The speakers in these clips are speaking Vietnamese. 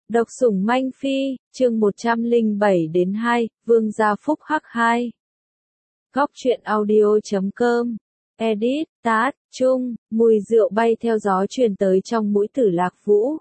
Độc sủng manh phi, chương 107-2, Vương gia phúc hắc 2. Góc truyện audio.com. Edit, Tát, Trung, mùi rượu bay theo gió truyền tới trong mũi Tử Lạc Vũ.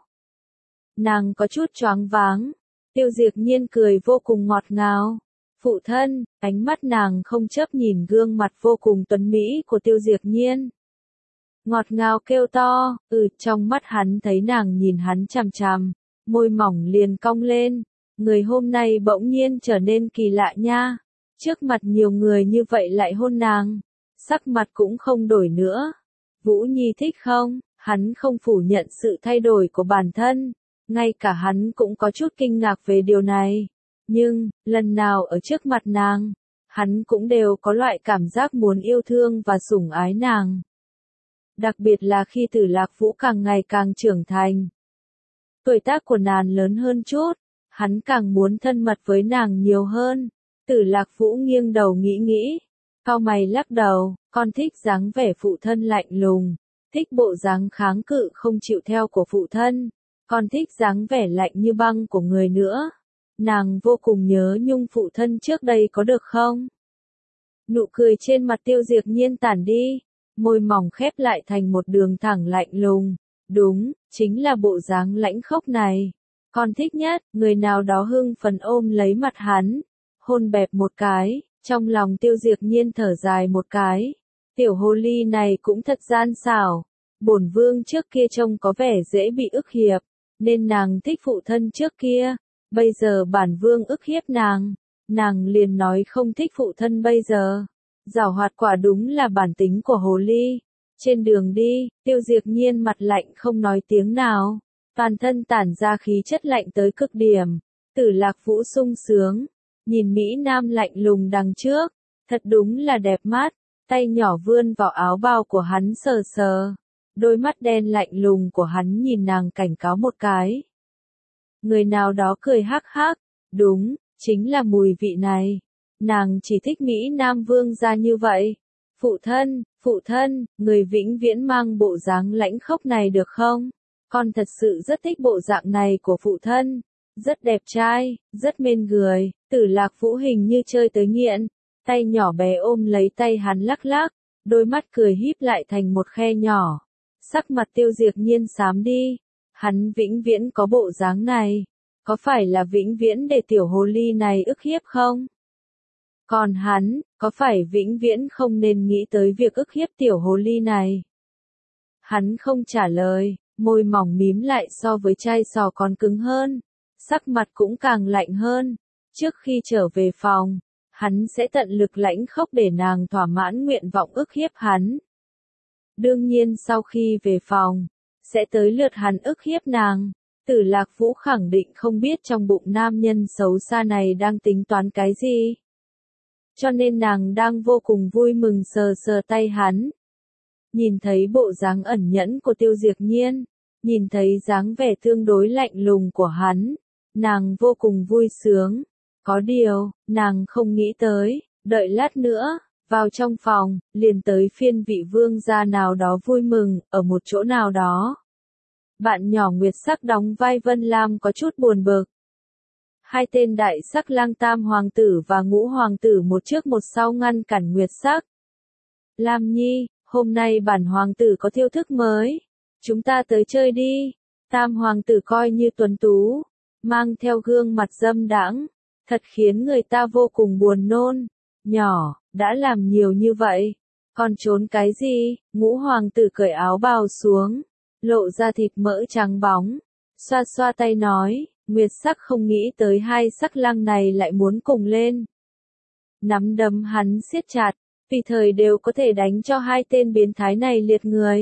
Nàng có chút choáng váng. Tiêu Diệp Nhiên cười vô cùng ngọt ngào. Phụ thân, ánh mắt nàng không chớp nhìn gương mặt vô cùng tuấn mỹ của Tiêu Diệp Nhiên. Ngọt ngào kêu to, trong mắt hắn thấy nàng nhìn hắn chằm chằm, môi mỏng liền cong lên. Người hôm nay bỗng nhiên trở nên kỳ lạ nha. Trước mặt nhiều người như vậy lại hôn nàng. Sắc mặt cũng không đổi nữa. Vũ Nhi thích không? Hắn không phủ nhận sự thay đổi của bản thân. Ngay cả hắn cũng có chút kinh ngạc về điều này. Nhưng, lần nào ở trước mặt nàng, hắn cũng đều có loại cảm giác muốn yêu thương và sủng ái nàng. Đặc biệt là khi Tử Lạc Vũ càng ngày càng trưởng thành. Tuổi tác của nàng lớn hơn chút, hắn càng muốn thân mật với nàng nhiều hơn. Tử Lạc Vũ nghiêng đầu nghĩ, cau mày lắc đầu, con thích dáng vẻ phụ thân lạnh lùng, thích bộ dáng kháng cự không chịu theo của phụ thân, con thích dáng vẻ lạnh như băng của người nữa. Nàng vô cùng nhớ nhung phụ thân trước đây có được không? Nụ cười trên mặt Tiêu Diệp Nhiên tản đi, môi mỏng khép lại thành một đường thẳng lạnh lùng. Đúng, chính là bộ dáng lãnh khốc này. Con thích nhất, người nào đó hưng phấn ôm lấy mặt hắn, hôn bẹp một cái, trong lòng Tiêu Diệp Nhiên thở dài một cái. Tiểu hồ ly này cũng thật gian xảo. Bổn vương trước kia trông có vẻ dễ bị ức hiếp, nên nàng thích phụ thân trước kia. Bây giờ bản vương ức hiếp nàng liền nói không thích phụ thân bây giờ. Giảo hoạt quả đúng là bản tính của hồ ly. Trên đường đi, Tiêu Diệp Nhiên mặt lạnh không nói tiếng nào, toàn thân tản ra khí chất lạnh tới cực điểm. Tử Lạc Vũ sung sướng, nhìn Mỹ Nam lạnh lùng đằng trước, thật đúng là đẹp mắt, tay nhỏ vươn vào áo bào của hắn sờ sờ, đôi mắt đen lạnh lùng của hắn nhìn nàng cảnh cáo một cái. Người nào đó cười hắc hắc, đúng, chính là mùi vị này, nàng chỉ thích Mỹ Nam vương gia như vậy. Phụ thân, người vĩnh viễn mang bộ dáng lãnh khốc này được không? Con thật sự rất thích bộ dạng này của phụ thân. Rất đẹp trai, rất mên người. Tử Lạc Vũ hình như chơi tới nghiện. Tay nhỏ bé ôm lấy tay hắn lắc lắc. Đôi mắt cười híp lại thành một khe nhỏ. Sắc mặt Tiêu Diệp Nhiên xám đi. Hắn vĩnh viễn có bộ dáng này. Có phải là vĩnh viễn để tiểu hồ ly này ức hiếp không? Còn hắn, có phải vĩnh viễn không nên nghĩ tới việc ức hiếp tiểu hồ ly này? Hắn không trả lời, môi mỏng mím lại so với chai sò còn cứng hơn, sắc mặt cũng càng lạnh hơn. Trước khi trở về phòng, hắn sẽ tận lực lãnh khốc để nàng thỏa mãn nguyện vọng ức hiếp hắn. Đương nhiên sau khi về phòng, sẽ tới lượt hắn ức hiếp nàng. Tử Lạc Vũ khẳng định không biết trong bụng nam nhân xấu xa này đang tính toán cái gì. Cho nên nàng đang vô cùng vui mừng sờ sờ tay hắn. Nhìn thấy bộ dáng ẩn nhẫn của Tiêu Diệp Nhiên, nhìn thấy dáng vẻ tương đối lạnh lùng của hắn, nàng vô cùng vui sướng. Có điều, nàng không nghĩ tới, đợi lát nữa, vào trong phòng, liền tới phiên vị vương gia nào đó vui mừng, ở một chỗ nào đó. Bạn nhỏ Nguyệt Sắc đóng vai Vân Lam có chút buồn bực. Hai tên đại sắc lang tam hoàng tử và ngũ hoàng tử một trước một sau ngăn cản Nguyệt Sắc. Lam Nhi, hôm nay bản hoàng tử có thiêu thức mới. Chúng ta tới chơi đi. Tam hoàng tử coi như tuấn tú, mang theo gương mặt dâm đãng, thật khiến người ta vô cùng buồn nôn. Nhỏ, đã làm nhiều như vậy, còn trốn cái gì? Ngũ hoàng tử cởi áo bào xuống, lộ ra thịt mỡ trắng bóng, xoa xoa tay nói. Nguyệt Sắc không nghĩ tới hai sắc lang này lại muốn cùng lên. Nắm đấm hắn siết chặt, tùy thời đều có thể đánh cho hai tên biến thái này liệt người.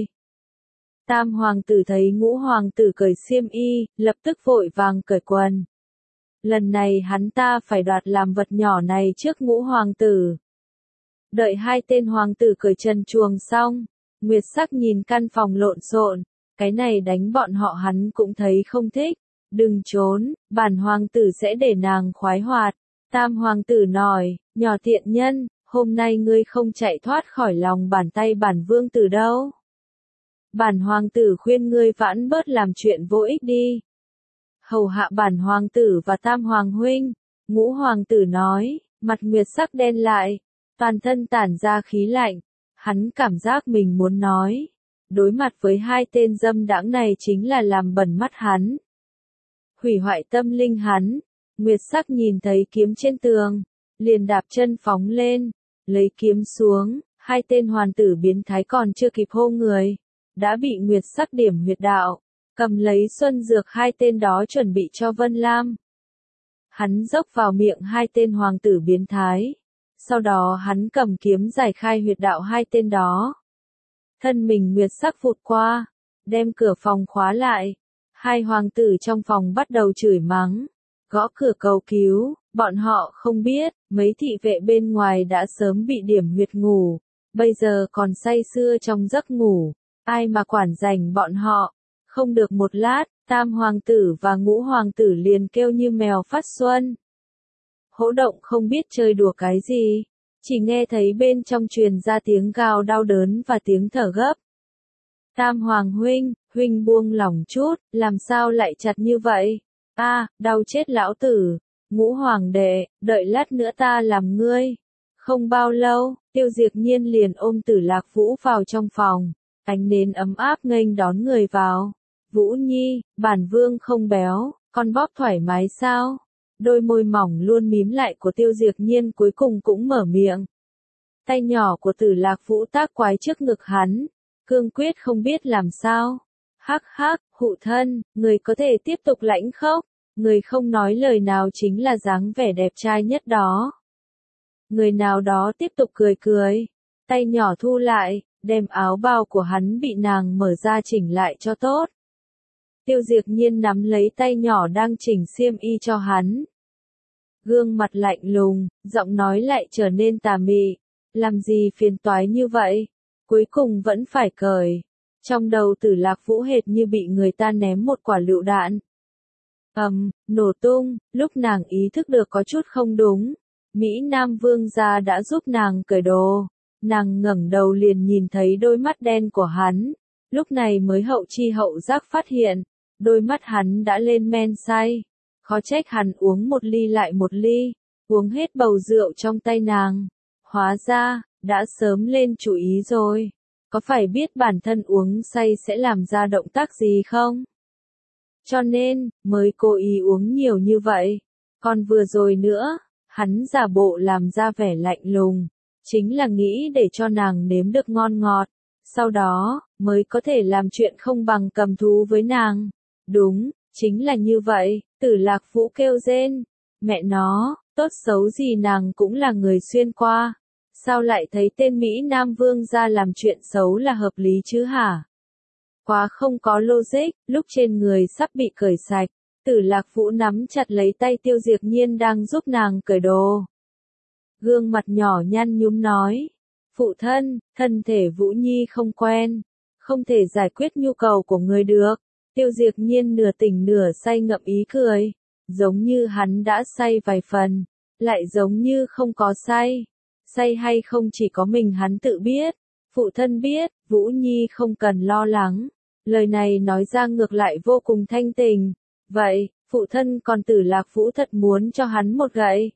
Tam hoàng tử thấy ngũ hoàng tử cởi xiêm y, lập tức vội vàng cởi quần. Lần này hắn ta phải đoạt làm vật nhỏ này trước ngũ hoàng tử. Đợi hai tên hoàng tử cởi trần truồng xong, Nguyệt Sắc nhìn căn phòng lộn xộn, cái này đánh bọn họ hắn cũng thấy không thích. Đừng trốn, bản hoàng tử sẽ để nàng khoái hoạt. Tam hoàng tử nói, nhỏ tiện nhân, hôm nay ngươi không chạy thoát khỏi lòng bàn tay bản vương tử đâu. Bản hoàng tử khuyên ngươi vãn bớt làm chuyện vô ích đi. hầu hạ bản hoàng tử và tam hoàng huynh. Ngũ hoàng tử nói, mặt Nguyệt sắc đen lại, toàn thân tản ra khí lạnh. Hắn cảm giác mình muốn nói, đối mặt với hai tên dâm đãng này chính là làm bẩn mắt hắn, hủy hoại tâm linh hắn. Nguyệt sắc nhìn thấy kiếm trên tường, liền đạp chân phóng lên, lấy kiếm xuống. Hai tên hoàn tử biến thái còn chưa kịp hô người, đã bị Nguyệt sắc điểm huyệt đạo, cầm lấy xuân dược hai tên đó chuẩn bị cho Vân Lam. Hắn dốc vào miệng hai tên hoàng tử biến thái, sau đó hắn cầm kiếm giải khai huyệt đạo hai tên đó. Thân mình Nguyệt sắc vụt qua, đem cửa phòng khóa lại. Hai hoàng tử trong phòng bắt đầu chửi mắng, gõ cửa cầu cứu. Bọn họ không biết, mấy thị vệ bên ngoài đã sớm bị điểm huyệt ngủ, bây giờ còn say sưa trong giấc ngủ, ai mà quản rảnh bọn họ. Không được một lát, tam hoàng tử và ngũ hoàng tử liền kêu như mèo phát xuân. Hỗ động không biết chơi đùa cái gì, chỉ nghe thấy bên trong truyền ra tiếng gào đau đớn và tiếng thở gấp. Tam hoàng huynh, huynh buông lỏng chút, làm sao lại chặt như vậy? Đau chết lão tử. Ngũ hoàng đệ, đợi lát nữa ta làm ngươi. Không bao lâu, Tiêu Diệp Nhiên liền ôm Tử Lạc Vũ vào trong phòng, ánh nến ấm áp nghênh đón người vào. Vũ Nhi, bản vương không béo, con bóp thoải mái sao? Đôi môi mỏng luôn mím lại của Tiêu Diệp Nhiên cuối cùng cũng mở miệng. Tay nhỏ của Tử Lạc Vũ tác quái trước ngực hắn, cương quyết không biết làm sao. Hắc hắc, hụ thân, người có thể tiếp tục lãnh khốc. Người không nói lời nào chính là dáng vẻ đẹp trai nhất đó. Người nào đó tiếp tục cười cười, tay nhỏ thu lại, đem áo bào của hắn bị nàng mở ra chỉnh lại cho tốt. Tiêu Diệp Nhiên nắm lấy tay nhỏ đang chỉnh xiêm y cho hắn. Gương mặt lạnh lùng, giọng nói lại trở nên tà mị. Làm gì phiền toái như vậy? Cuối cùng vẫn phải cởi. Trong đầu Tử Lạc Vũ hệt như bị người ta ném một quả lựu đạn. Nổ tung. Lúc nàng ý thức được có chút không đúng, Mỹ Nam Vương gia đã giúp nàng cởi đồ. Nàng ngẩng đầu liền nhìn thấy đôi mắt đen của hắn. Lúc này mới hậu chi hậu giác phát hiện, đôi mắt hắn đã lên men say. Khó trách hắn uống một ly lại một ly, uống hết bầu rượu trong tay nàng. Hóa ra, đã sớm lên chủ ý rồi. Có phải biết bản thân uống say sẽ làm ra động tác gì không? Cho nên, mới cố ý uống nhiều như vậy. Còn vừa rồi nữa, hắn giả bộ làm ra vẻ lạnh lùng, chính là nghĩ để cho nàng nếm được ngon ngọt, sau đó, mới có thể làm chuyện không bằng cầm thú với nàng. Đúng, chính là như vậy. Tử Lạc Vũ kêu rên, mẹ nó, tốt xấu gì nàng cũng là người xuyên qua. Sao lại thấy tên Mỹ Nam Vương ra làm chuyện xấu là hợp lý chứ hả? Quá không có logic. Lúc trên người sắp bị cởi sạch, Tử Lạc Vũ nắm chặt lấy tay Tiêu Diệp Nhiên đang giúp nàng cởi đồ. Gương mặt nhỏ nhăn nhúm nói, phụ thân, thân thể Vũ Nhi không quen, không thể giải quyết nhu cầu của người được. Tiêu Diệp Nhiên nửa tỉnh nửa say ngậm ý cười, giống như hắn đã say vài phần, lại giống như không có say. Say hay không chỉ có mình hắn tự biết. Phụ thân biết, Vũ Nhi không cần lo lắng. Lời này nói ra ngược lại vô cùng thanh tình. Vậy, phụ thân còn Tử Lạc Vũ thật muốn cho hắn một gậy.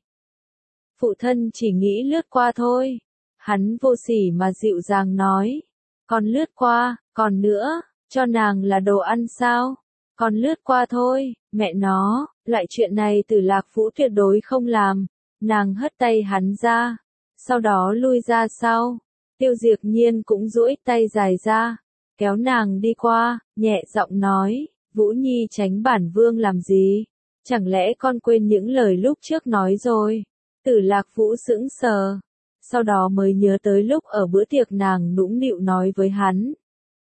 Phụ thân chỉ nghĩ lướt qua thôi. Hắn vô sỉ mà dịu dàng nói. Còn lướt qua, còn nữa, cho nàng là đồ ăn sao? Còn lướt qua thôi, mẹ nó, loại chuyện này Tử Lạc Vũ tuyệt đối không làm. Nàng hất tay hắn ra, sau đó lui ra sau. Tiêu Diệp Nhiên cũng duỗi tay dài ra, kéo nàng đi qua, nhẹ giọng nói, Vũ Nhi tránh bản vương làm gì? Chẳng lẽ con quên những lời lúc trước nói rồi? Tử Lạc Vũ sững sờ, sau đó mới nhớ tới lúc ở bữa tiệc nàng nũng nịu nói với hắn.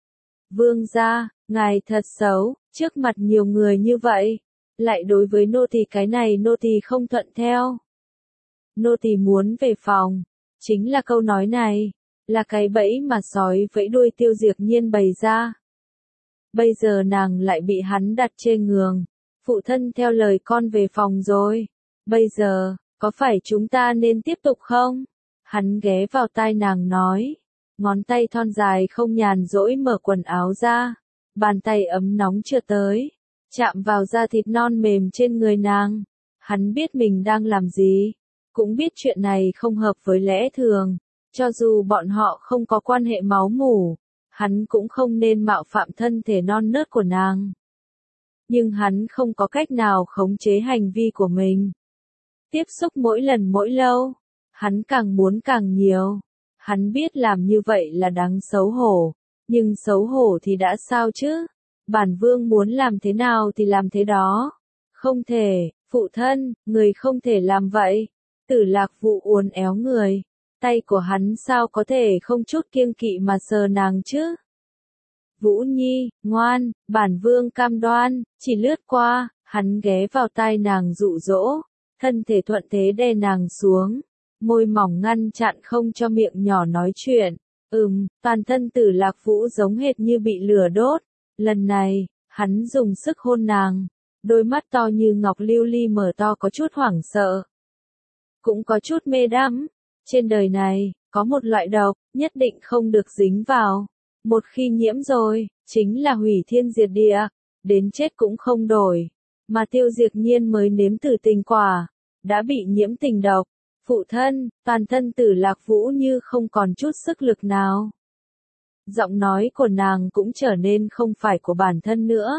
Vương gia, ngài thật xấu, trước mặt nhiều người như vậy, lại đối với nô tỳ cái này nô tỳ không thuận theo. Nô tỳ muốn về phòng, chính là câu nói này, là cái bẫy mà sói vẫy đuôi Tiêu Diệp Nhiên bày ra. Bây giờ nàng lại bị hắn đặt trên giường. Phụ thân theo lời con về phòng rồi. Bây giờ, có phải chúng ta nên tiếp tục không? Hắn ghé vào tai nàng nói. Ngón tay thon dài không nhàn rỗi mở quần áo ra. Bàn tay ấm nóng chưa tới. chạm vào da thịt non mềm trên người nàng. Hắn biết mình đang làm gì, cũng biết chuyện này không hợp với lẽ thường, cho dù bọn họ không có quan hệ máu mủ, hắn cũng không nên mạo phạm thân thể non nớt của nàng. Nhưng hắn không có cách nào khống chế hành vi của mình. Tiếp xúc mỗi lần mỗi lâu, hắn càng muốn càng nhiều. Hắn biết làm như vậy là đáng xấu hổ, nhưng xấu hổ thì đã sao chứ? Bản vương muốn làm thế nào thì làm thế đó. Không thể, phụ thân, người không thể làm vậy. Tử Lạc Vũ uốn éo người, tay của hắn sao có thể không chút kiêng kỵ mà sờ nàng chứ? Vũ Nhi, ngoan, bản vương cam đoan, chỉ lướt qua, hắn ghé vào tai nàng dụ dỗ, thân thể thuận thế đè nàng xuống, môi mỏng ngăn chặn không cho miệng nhỏ nói chuyện. Toàn thân Tử Lạc Vũ giống hệt như bị lửa đốt. Lần này, hắn dùng sức hôn nàng, đôi mắt to như ngọc lưu ly mở to có chút hoảng sợ, cũng có chút mê đắm. Trên đời này, có một loại độc, nhất định không được dính vào. Một khi nhiễm rồi, chính là hủy thiên diệt địa, đến chết cũng không đổi. Mà Tiêu Diệp Nhiên mới nếm thử tình quả, đã bị nhiễm tình độc. Phụ thân, toàn thân Tử Lạc Vũ như không còn chút sức lực nào. Giọng nói của nàng cũng trở nên không phải của bản thân nữa.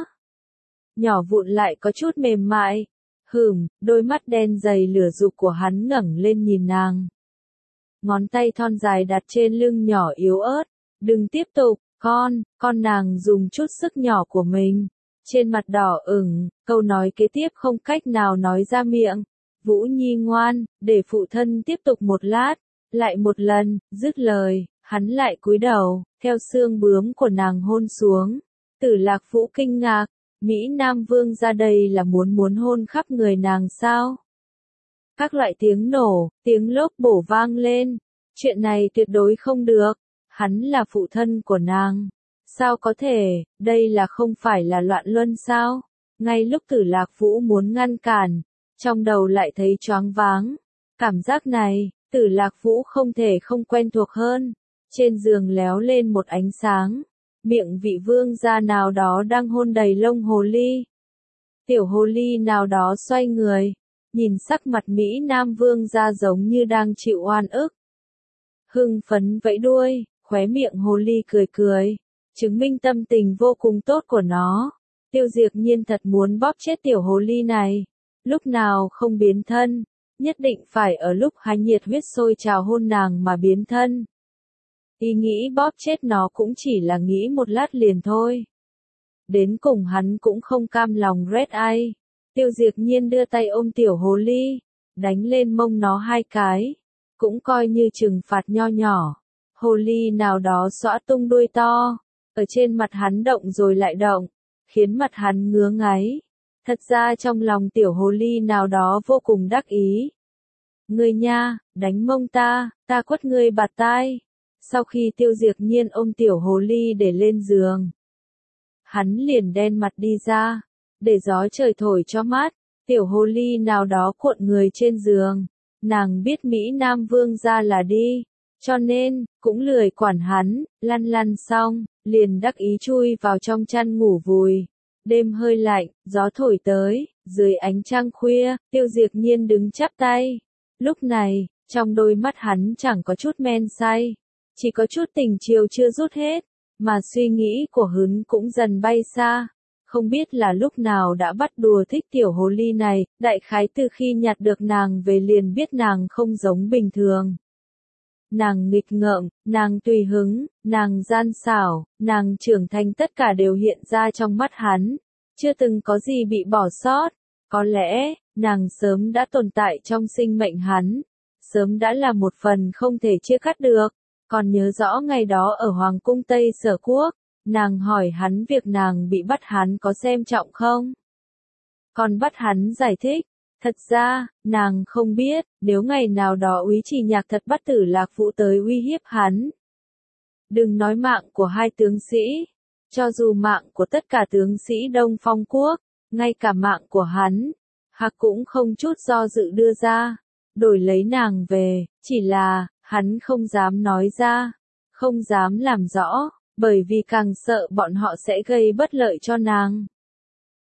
Nhỏ vụn lại có chút mềm mại. Đôi mắt đen dày lửa dục của hắn ngẩng lên nhìn nàng. Ngón tay thon dài đặt trên lưng nhỏ yếu ớt. Đừng tiếp tục, con nàng dùng chút sức nhỏ của mình. Trên mặt đỏ ửng, câu nói kế tiếp không cách nào nói ra miệng. Vũ Nhi ngoan, để phụ thân tiếp tục một lát. Lại một lần, dứt lời, hắn lại cúi đầu, theo xương bướm của nàng hôn xuống. Tử Lạc Vũ kinh ngạc, Mỹ Nam Vương ra đây là muốn hôn khắp người nàng sao? Các loại tiếng nổ, tiếng lốp bổ vang lên. Chuyện này tuyệt đối không được. Hắn là phụ thân của nàng. Sao có thể, đây là không phải là loạn luân sao? Ngay lúc Tử Lạc Vũ muốn ngăn cản, trong đầu lại thấy choáng váng. Cảm giác này, Tử Lạc Vũ không thể không quen thuộc hơn. Trên giường léo lên một ánh sáng. Miệng vị vương gia nào đó đang hôn đầy lông hồ ly. Tiểu hồ ly nào đó xoay người, nhìn sắc mặt Mỹ Nam Vương gia giống như đang chịu oan ức. Hưng phấn vẫy đuôi, khóe miệng hồ ly cười cười, chứng minh tâm tình vô cùng tốt của nó. Tiêu Diệp Nhiên thật muốn bóp chết tiểu hồ ly này. Lúc nào không biến thân, nhất định phải ở lúc hắn nhiệt huyết sôi trào hôn nàng mà biến thân. Ý nghĩ bóp chết nó cũng chỉ là nghĩ một lát liền thôi. Đến cùng hắn cũng không cam lòng Red Eye. Tiêu Diệp Nhiên đưa tay ôm tiểu hồ ly, đánh lên mông nó 2 cái, cũng coi như trừng phạt nho nhỏ. Hồ ly nào đó xõa tung đuôi to, ở trên mặt hắn động rồi lại động, khiến mặt hắn ngứa ngáy. Thật ra trong lòng tiểu hồ ly nào đó vô cùng đắc ý. Ngươi nha, đánh mông ta quất ngươi bạt tai. Sau khi Tiêu Diệp Nhiên ôm tiểu hồ ly để lên giường, hắn liền đen mặt đi ra, để gió trời thổi cho mát. Tiểu hồ ly nào đó cuộn người trên giường, nàng biết Mỹ Nam Vương gia là đi, cho nên, cũng lười quản hắn, lăn xong, liền đắc ý chui vào trong chăn ngủ vùi. Đêm hơi lạnh, gió thổi tới, dưới ánh trăng khuya, Tiêu Diệp Nhiên đứng chắp tay. Lúc này, trong đôi mắt hắn chẳng có chút men say, chỉ có chút tình chiều chưa rút hết, mà suy nghĩ của hắn cũng dần bay xa. Không biết là lúc nào đã bắt đùa thích tiểu hồ ly này, đại khái từ khi nhặt được nàng về liền biết nàng không giống bình thường. Nàng nghịch ngợm, nàng tùy hứng, nàng gian xảo, nàng trưởng thành tất cả đều hiện ra trong mắt hắn. Chưa từng có gì bị bỏ sót. Có lẽ, nàng sớm đã tồn tại trong sinh mệnh hắn. Sớm đã là một phần không thể chia cắt được. Còn nhớ rõ ngày đó ở Hoàng cung Tây Sở Quốc, nàng hỏi hắn việc nàng bị bắt hắn có xem trọng không? Còn bắt hắn giải thích. Thật ra, nàng không biết, nếu ngày nào đó Úy Trì Nhạc thật bắt Tử Lạc Vũ tới uy hiếp hắn. Đừng nói mạng của 2 tướng sĩ, cho dù mạng của tất cả tướng sĩ Đông Phong Quốc, ngay cả mạng của hắn, Hạc cũng không chút do dự đưa ra, đổi lấy nàng về, chỉ là, hắn không dám nói ra, không dám làm rõ, bởi vì càng sợ bọn họ sẽ gây bất lợi cho nàng.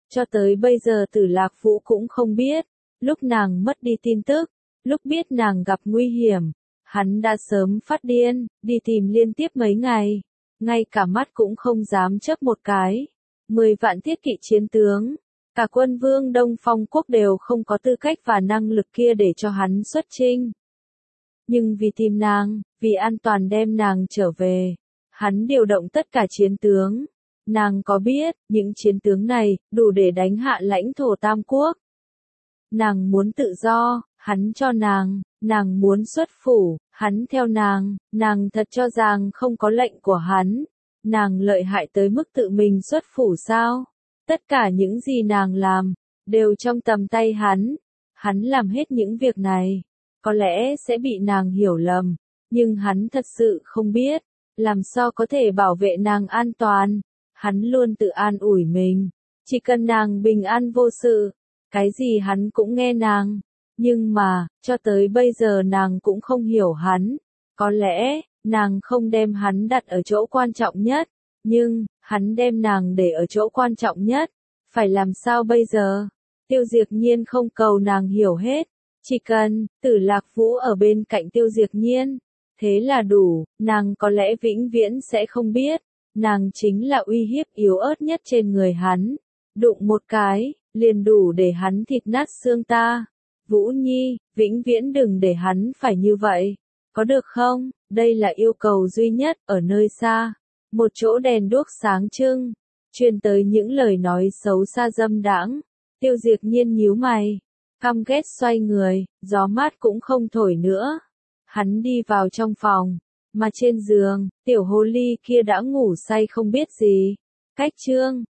Cho tới bây giờ Tử Lạc Vũ cũng không biết, lúc nàng mất đi tin tức, lúc biết nàng gặp nguy hiểm, hắn đã sớm phát điên, đi tìm liên tiếp mấy ngày, ngay cả mắt cũng không dám chớp một cái. 10 vạn thiết kỵ chiến tướng, cả quân vương Đông Phong quốc đều không có tư cách và năng lực kia để cho hắn xuất chinh. Nhưng vì tìm nàng, vì an toàn đem nàng trở về, hắn điều động tất cả chiến tướng. Nàng có biết, những chiến tướng này, đủ để đánh hạ lãnh thổ Tam Quốc. Nàng muốn tự do, hắn cho nàng muốn xuất phủ, hắn theo nàng thật cho rằng không có lệnh của hắn. Nàng lợi hại tới mức tự mình xuất phủ sao? Tất cả những gì nàng làm, đều trong tầm tay hắn. Hắn làm hết những việc này, có lẽ sẽ bị nàng hiểu lầm, nhưng hắn thật sự không biết, làm sao có thể bảo vệ nàng an toàn. Hắn luôn tự an ủi mình, chỉ cần nàng bình an vô sự, cái gì hắn cũng nghe nàng. Nhưng mà, cho tới bây giờ nàng cũng không hiểu hắn. Có lẽ, nàng không đem hắn đặt ở chỗ quan trọng nhất, nhưng, hắn đem nàng để ở chỗ quan trọng nhất. Phải làm sao bây giờ? Tiêu Diệp Nhiên không cầu nàng hiểu hết, chỉ cần, Tử Lạc Vũ ở bên cạnh Tiêu Diệp Nhiên. Thế là đủ, nàng có lẽ vĩnh viễn sẽ không biết. Nàng chính là uy hiếp yếu ớt nhất trên người hắn. Đụng một cái, liền đủ để hắn thịt nát xương ta. Vũ Nhi, vĩnh viễn đừng để hắn phải như vậy. Có được không? Đây là yêu cầu duy nhất. Ở nơi xa, một chỗ đèn đuốc sáng trưng, truyền tới những lời nói xấu xa dâm đãng. Tiêu Diệp Nhiên nhíu mày, căm ghét xoay người, gió mát cũng không thổi nữa. Hắn đi vào trong phòng, mà trên giường, tiểu hồ ly kia đã ngủ say không biết gì. Cách chương